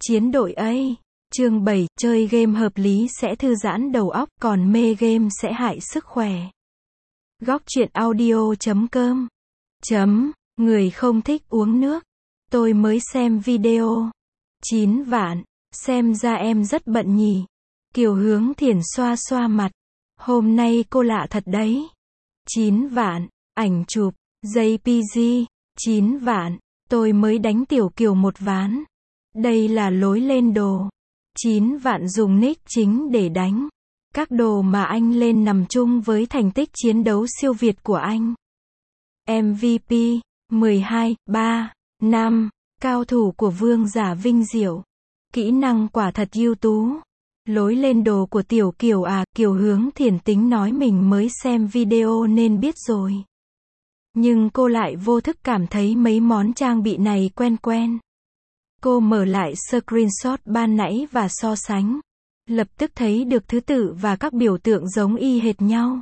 Chiến đội A. Chương 7, chơi game hợp lý sẽ thư giãn đầu óc, còn mê game sẽ hại sức khỏe. Góc truyện audio.com. Người không thích uống nước. Tôi mới xem video. 9 vạn. Xem ra em rất bận nhỉ. Kiều Hướng Thiển xoa xoa mặt. Hôm nay cô lạ thật đấy. 9 vạn. Ảnh chụp. JPG. 9 vạn. Tôi mới đánh Tiểu Kiều một ván. Đây là lối lên đồ. 9 vạn dùng nick chính để đánh. Các đồ mà anh lên nằm chung với thành tích chiến đấu siêu việt của anh. MVP 12, 3, 5. Cao thủ của vương giả vinh diệu. Kỹ năng quả thật ưu tú. Lối lên đồ của Tiểu Kiều à, Kiều Hướng Thiển tính nói mình mới xem video nên biết rồi. Nhưng cô lại vô thức cảm thấy mấy món trang bị này quen quen. Cô mở lại screenshot ban nãy và so sánh. Lập tức thấy được thứ tự và các biểu tượng giống y hệt nhau.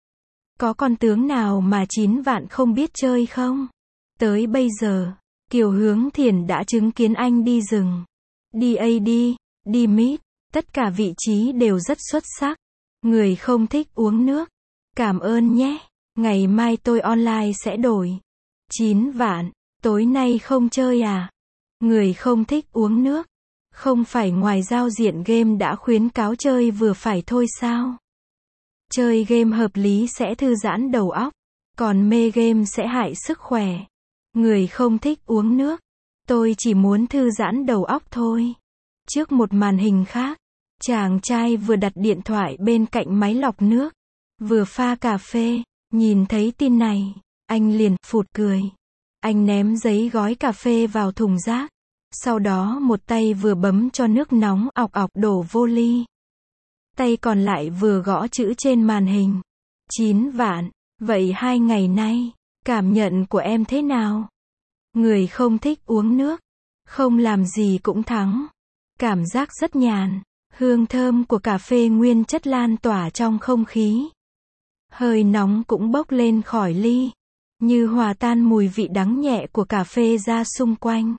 Có con tướng nào mà 9 vạn không biết chơi không? Tới bây giờ, Kiều Hướng Thiển đã chứng kiến anh đi rừng, đi AD, đi mid, tất cả vị trí đều rất xuất sắc. Người không thích uống nước. Cảm ơn nhé. Ngày mai tôi online sẽ đổi. 9 vạn. Tối nay không chơi à? Người không thích uống nước. Không phải ngoài giao diện game đã khuyến cáo chơi vừa phải thôi sao? Chơi game hợp lý sẽ thư giãn đầu óc, còn mê game sẽ hại sức khỏe. Người không thích uống nước. Tôi chỉ muốn thư giãn đầu óc thôi. Trước một màn hình khác, chàng trai vừa đặt điện thoại bên cạnh máy lọc nước, vừa pha cà phê. Nhìn thấy tin này, anh liền phụt cười. Anh ném giấy gói cà phê vào thùng rác. Sau đó một tay vừa bấm cho nước nóng ọc ọc đổ vô ly. Tay còn lại vừa gõ chữ trên màn hình. 9 vạn. Vậy 2 ngày nay, cảm nhận của em thế nào? Người không thích uống nước. Không làm gì cũng thắng. Cảm giác rất nhàn. Hương thơm của cà phê nguyên chất lan tỏa trong không khí. Hơi nóng cũng bốc lên khỏi ly. Như hòa tan mùi vị đắng nhẹ của cà phê ra xung quanh.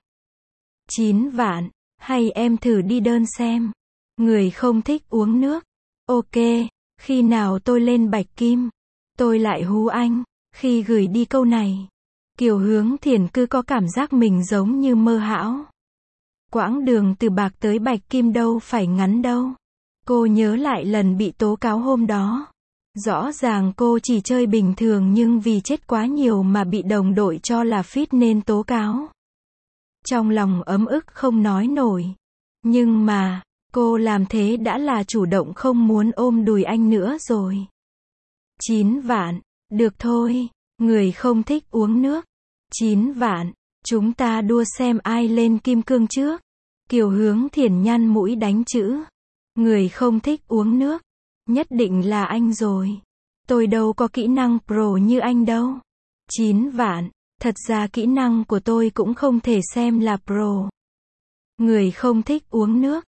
9 vạn. Hay em thử đi đơn xem. Người không thích uống nước. Ok. Khi nào tôi lên Bạch Kim, tôi lại hú anh. Khi gửi đi câu này, Kiều Hướng Thiển cứ có cảm giác mình giống như mơ hão. Quãng đường từ bạc tới Bạch Kim đâu phải ngắn đâu. Cô nhớ lại lần bị tố cáo hôm đó. Rõ ràng cô chỉ chơi bình thường nhưng vì chết quá nhiều mà bị đồng đội cho là fit nên tố cáo. Trong lòng ấm ức không nói nổi. Nhưng mà, cô làm thế đã là chủ động không muốn ôm đùi anh nữa rồi. 9 vạn. Được thôi. Người không thích uống nước. 9 vạn. Chúng ta đua xem ai lên kim cương trước. Kiều Hướng Thiển nhăn mũi đánh chữ. Người không thích uống nước. Nhất định là anh rồi. Tôi đâu có kỹ năng pro như anh đâu. 9 vạn. Thật ra kỹ năng của tôi cũng không thể xem là pro. Người không thích uống nước.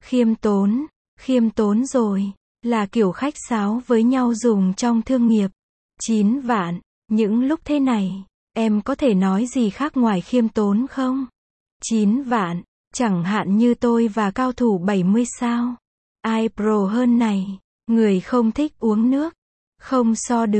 Khiêm tốn rồi. Là kiểu khách sáo với nhau dùng trong thương nghiệp. 9 vạn. Những lúc thế này, em có thể nói gì khác ngoài khiêm tốn không? 9 vạn. Chẳng hạn như tôi và cao thủ 70 sao. Ai pro hơn này? Người không thích uống nước. Không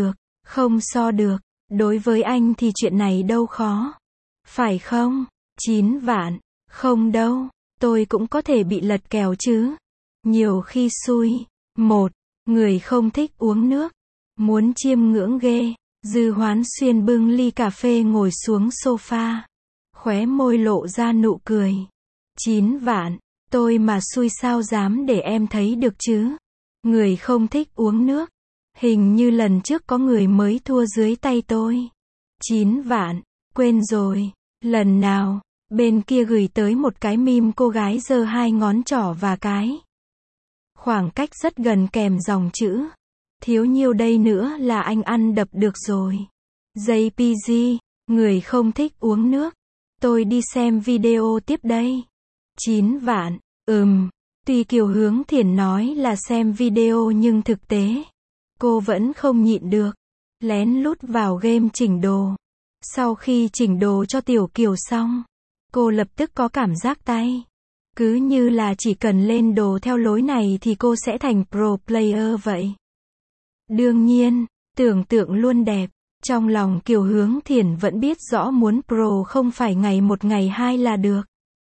so được. Đối với anh thì chuyện này đâu khó. Phải không? 9 vạn. Không đâu. Tôi cũng có thể bị lật kèo chứ. Nhiều khi xui. 1. Người không thích uống nước. Muốn chiêm ngưỡng ghê. Dư Hoán Xuyên bưng ly cà phê ngồi xuống sofa. Khóe môi lộ ra nụ cười. 9 vạn. Tôi mà xui sao dám để em thấy được chứ. Người không thích uống nước. Hình như lần trước có người mới thua dưới tay tôi. 9 vạn. Quên rồi. Lần nào, bên kia gửi tới một cái meme cô gái giơ 2 ngón trỏ và cái. Khoảng cách rất gần kèm dòng chữ. Thiếu nhiêu đây nữa là anh ăn đập được rồi. JPG. Người không thích uống nước. Tôi đi xem video tiếp đây. 9 vạn. Tuy Kiều Hướng Thiển nói là xem video nhưng thực tế, cô vẫn không nhịn được. Lén lút vào game chỉnh đồ. Sau khi chỉnh đồ cho Tiểu Kiều xong, cô lập tức có cảm giác tay Cứ như là chỉ cần lên đồ theo lối này thì cô sẽ thành pro player vậy. Đương nhiên, tưởng tượng luôn đẹp. Trong lòng Kiều Hướng Thiển vẫn biết rõ muốn pro không phải ngày một ngày hai là được.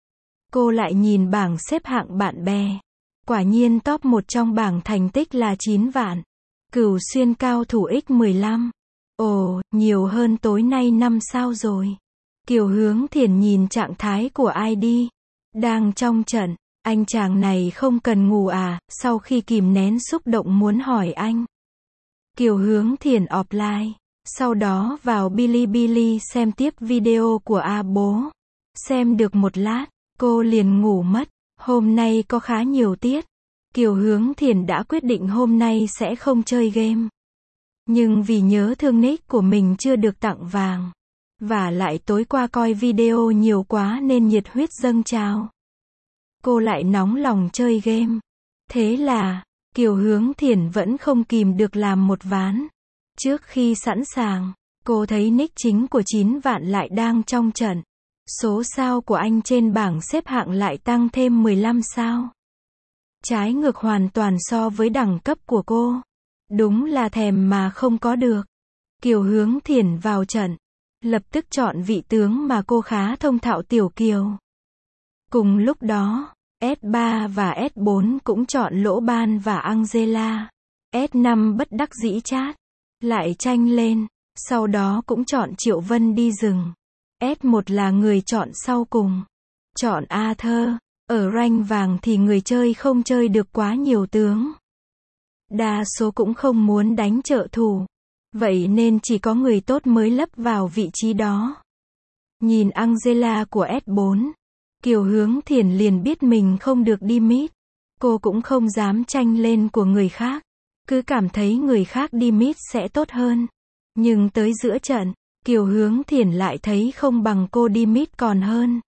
Cô lại nhìn bảng xếp hạng bạn bè. Quả nhiên top 1 trong bảng thành tích là 9 vạn. Cửu Xuyên cao thủ X15. Ồ, nhiều hơn tối nay 5 sao rồi. Kiều Hướng Thiển nhìn trạng thái của ID. Đang trong trận, anh chàng này không cần ngủ à, sau khi kìm nén xúc động muốn hỏi anh. Kiều Hướng Thiển offline, sau đó vào Bilibili xem tiếp video của A Bố. Xem được một lát, cô liền ngủ mất. Hôm nay có khá nhiều tiết. Kiều Hướng Thiển đã quyết định hôm nay sẽ không chơi game. Nhưng vì nhớ thương nick của mình chưa được tặng vàng. Và lại tối qua coi video nhiều quá nên nhiệt huyết dâng trào. Cô lại nóng lòng chơi game. Thế là, Kiều Hướng Thiển vẫn không kìm được làm một ván. Trước khi sẵn sàng, cô thấy nick chính của 9 vạn lại đang trong trận. Số sao của anh trên bảng xếp hạng lại tăng thêm 15 sao. Trái ngược hoàn toàn so với đẳng cấp của cô. Đúng là thèm mà không có được. Kiều Hướng Thiển vào trận. Lập tức chọn vị tướng mà cô khá thông thạo Tiểu Kiều. Cùng lúc đó, S3 và S4 cũng chọn Lỗ Ban và Angela. S5 bất đắc dĩ chát. Lại tranh lên. Sau đó cũng chọn Triệu Vân đi rừng. S1 là người chọn sau cùng. Chọn Arthur. Ở rank vàng thì người chơi không chơi được quá nhiều tướng. Đa số cũng không muốn đánh trợ thủ. Vậy nên chỉ có người tốt mới lấp vào vị trí đó. Nhìn Angela của S4. Kiều Hướng Thiển liền biết mình không được đi mid. Cô cũng không dám tranh lên của người khác. Cứ cảm thấy người khác đi mid sẽ tốt hơn. Nhưng tới giữa trận, Kiều Hướng Thiển lại thấy không bằng cô đi mid còn hơn.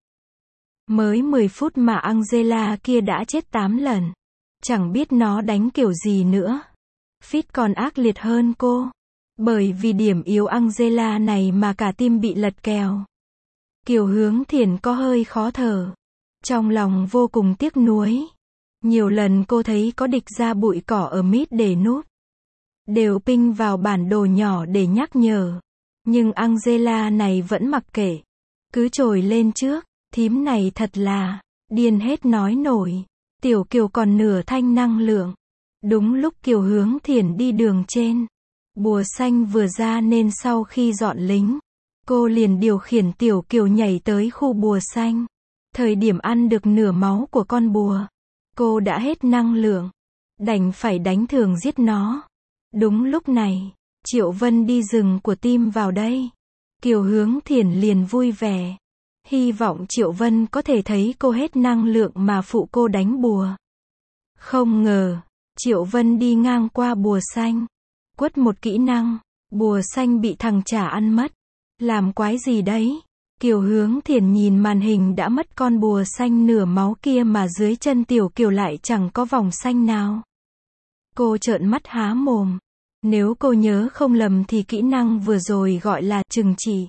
Mới 10 phút mà Angela kia đã chết 8 lần. Chẳng biết nó đánh kiểu gì nữa. Fit còn ác liệt hơn cô. Bởi vì điểm yếu Angela này mà cả team bị lật kèo. Kiều Hướng Thiển có hơi khó thở. Trong lòng vô cùng tiếc nuối. Nhiều lần cô thấy có địch ra bụi cỏ ở mid để núp. Đều ping vào bản đồ nhỏ để nhắc nhở. Nhưng Angela này vẫn mặc kệ. Cứ trồi lên trước. Thím này thật là điên hết nói nổi. Tiểu Kiều còn nửa thanh năng lượng. Đúng lúc Kiều Hướng Thiển đi đường trên. Bùa xanh vừa ra nên sau khi dọn lính, cô liền điều khiển Tiểu Kiều nhảy tới khu bùa xanh. Thời điểm ăn được nửa máu của con bùa, cô đã hết năng lượng. Đành phải đánh thường giết nó. Đúng lúc này, Triệu Vân đi rừng của team vào đây. Kiều Hướng Thiển liền vui vẻ. Hy vọng Triệu Vân có thể thấy cô hết năng lượng mà phụ cô đánh bùa. Không ngờ, Triệu Vân đi ngang qua bùa xanh. Quất một kỹ năng, bùa xanh bị thằng trả ăn mất. Làm quái gì đấy? Kiều Hướng Thiển nhìn màn hình đã mất con bùa xanh nửa máu kia mà dưới chân Tiểu Kiều lại chẳng có vòng xanh nào. Cô trợn mắt há mồm. Nếu cô nhớ không lầm thì kỹ năng vừa rồi gọi là trừng trị.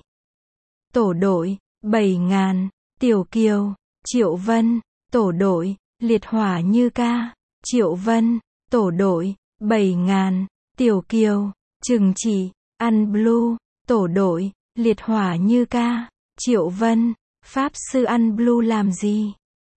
Tổ đội 7.000, Tiểu Kiều, Triệu Vân, tổ đội, liệt hỏa như ca, Triệu Vân, tổ đội, 7.000, Tiểu Kiều, trừng chỉ, ăn blue, tổ đội, liệt hỏa như ca, Triệu Vân, pháp sư ăn blue làm gì?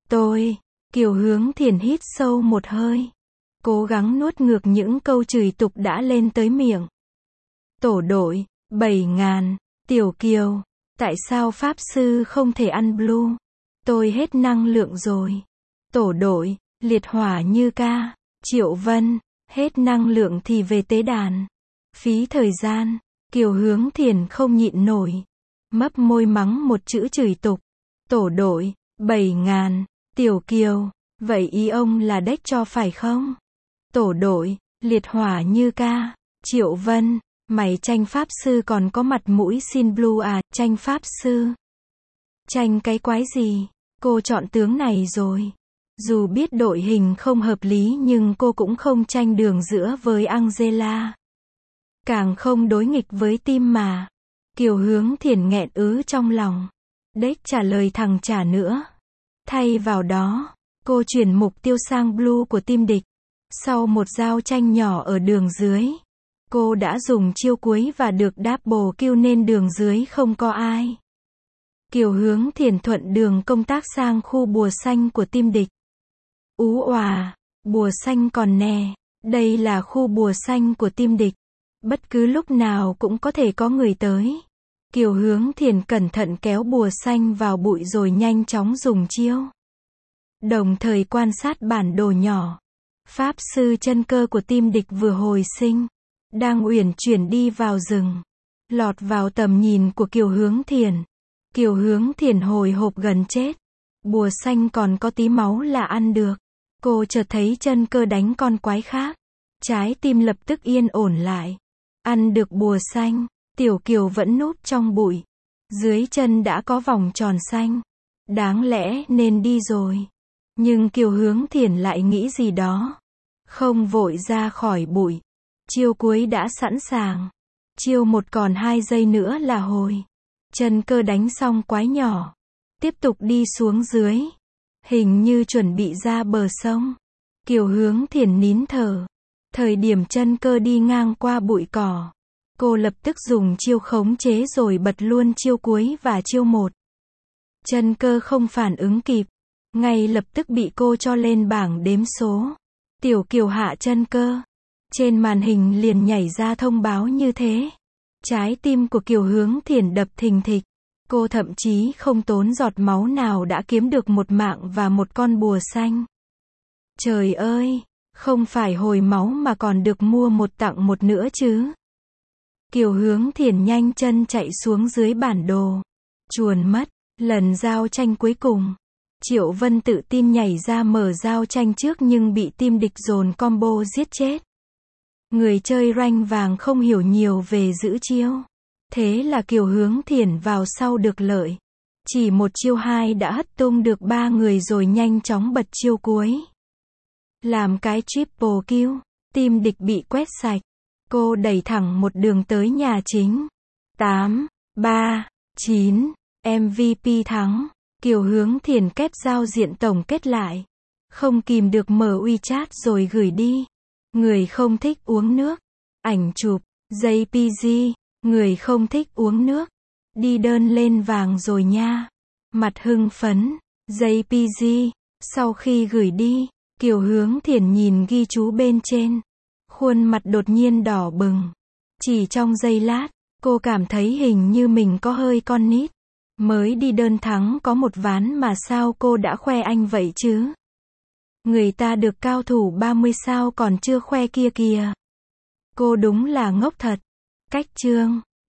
Kiều Hướng Thiển hít sâu một hơi. Cố gắng nuốt ngược những câu chửi tục đã lên tới miệng. Tổ đội, 7.000, Tiểu Kiều. Tại sao pháp sư không thể ăn blue? Tôi hết năng lượng rồi. Tổ đội, liệt hỏa như ca, Triệu Vân, hết năng lượng thì về tế đàn. Phí thời gian, Kiều Hướng Thiển không nhịn nổi. Mấp môi mắng một chữ chửi tục. Tổ đội, 7.000, Tiểu Kiều, vậy ý ông là đếch cho phải không? Tổ đội, liệt hỏa như ca, Triệu Vân. Mày tranh pháp sư còn có mặt mũi xin blue à, tranh pháp sư. Tranh cái quái gì, cô chọn tướng này rồi. Dù biết đội hình không hợp lý nhưng cô cũng không tranh đường giữa với Angela. Càng không đối nghịch với team mà. Kiều Hướng Thiển nghẹn ứ trong lòng. Đếch trả lời thằng trả nữa. Thay vào đó, Cô chuyển mục tiêu sang blue của team địch. Sau một giao tranh nhỏ ở đường dưới, cô đã dùng chiêu cuối và được double kill nên đường dưới không có ai. Kiều Hướng Thiền thuận đường công tác sang khu bùa xanh của team địch. Ú òa, bùa xanh còn nè, đây là khu bùa xanh của team địch. Bất cứ lúc nào cũng có thể có người tới. Kiều Hướng Thiền cẩn thận kéo bùa xanh vào bụi rồi nhanh chóng dùng chiêu. Đồng thời quan sát bản đồ nhỏ. Pháp sư chân cơ của team địch vừa hồi sinh, đang uyển chuyển đi vào rừng, lọt vào tầm nhìn của Kiều Hướng Thiền. Kiều Hướng Thiền hồi hộp gần chết. Bùa xanh còn có tí máu là ăn được. Cô chợt thấy chân cơ đánh con quái khác. Trái tim lập tức yên ổn lại. Ăn được bùa xanh, Tiểu Kiều vẫn núp trong bụi. Dưới chân đã có vòng tròn xanh. Đáng lẽ nên đi rồi. Nhưng Kiều Hướng Thiền lại nghĩ gì đó. Không vội ra khỏi bụi. Chiêu cuối đã sẵn sàng. Chiêu 1 còn 2 giây nữa là hồi. Chân cơ đánh xong quái nhỏ. Tiếp tục đi xuống dưới. Hình như chuẩn bị ra bờ sông. Kiều Hướng Thiền nín thở. Thời điểm chân cơ đi ngang qua bụi cỏ, cô lập tức dùng chiêu khống chế rồi bật luôn chiêu cuối và chiêu 1. Chân cơ không phản ứng kịp. Ngay lập tức bị cô cho lên bảng đếm số. Tiểu Kiều hạ chân cơ. Trên màn hình liền nhảy ra thông báo như thế. Trái tim của Kiều Hướng Thiền đập thình thịch. Cô thậm chí không tốn giọt máu nào đã kiếm được một mạng và một con bùa xanh. Trời ơi, không phải hồi máu mà còn được mua 1 tặng 1 nữa chứ. Kiều Hướng Thiền nhanh chân chạy xuống dưới bản đồ. Chuồn mất. Lần giao tranh cuối cùng, Triệu Vân tự tin nhảy ra mở giao tranh trước nhưng bị team địch dồn combo giết chết. Người chơi rank vàng không hiểu nhiều về giữ chiêu. Thế là Kiều Hướng Thiền vào sau được lợi. Chỉ một chiêu 2 đã hất tung được 3 người rồi nhanh chóng bật chiêu cuối. Làm cái triple kill, team địch bị quét sạch. Cô đẩy thẳng một đường tới nhà chính. 8, 3, 9, MVP thắng. Kiều Hướng Thiền kết giao diện tổng kết lại. Không kìm được mở WeChat rồi gửi đi. Người không thích uống nước. Ảnh chụp, JPG. Người không thích uống nước. Đi đơn lên vàng rồi nha. Mặt hưng phấn. JPG. Sau khi gửi đi, Kiều Hướng Thiền nhìn ghi chú bên trên. Khuôn mặt đột nhiên đỏ bừng. Chỉ trong giây lát, cô cảm thấy hình như mình có hơi con nít. Mới đi đơn thắng có 1 ván mà sao cô đã khoe anh vậy chứ? Người ta được cao thủ 30 sao còn chưa khoe kia kìa. Cô đúng là ngốc thật. Cách chương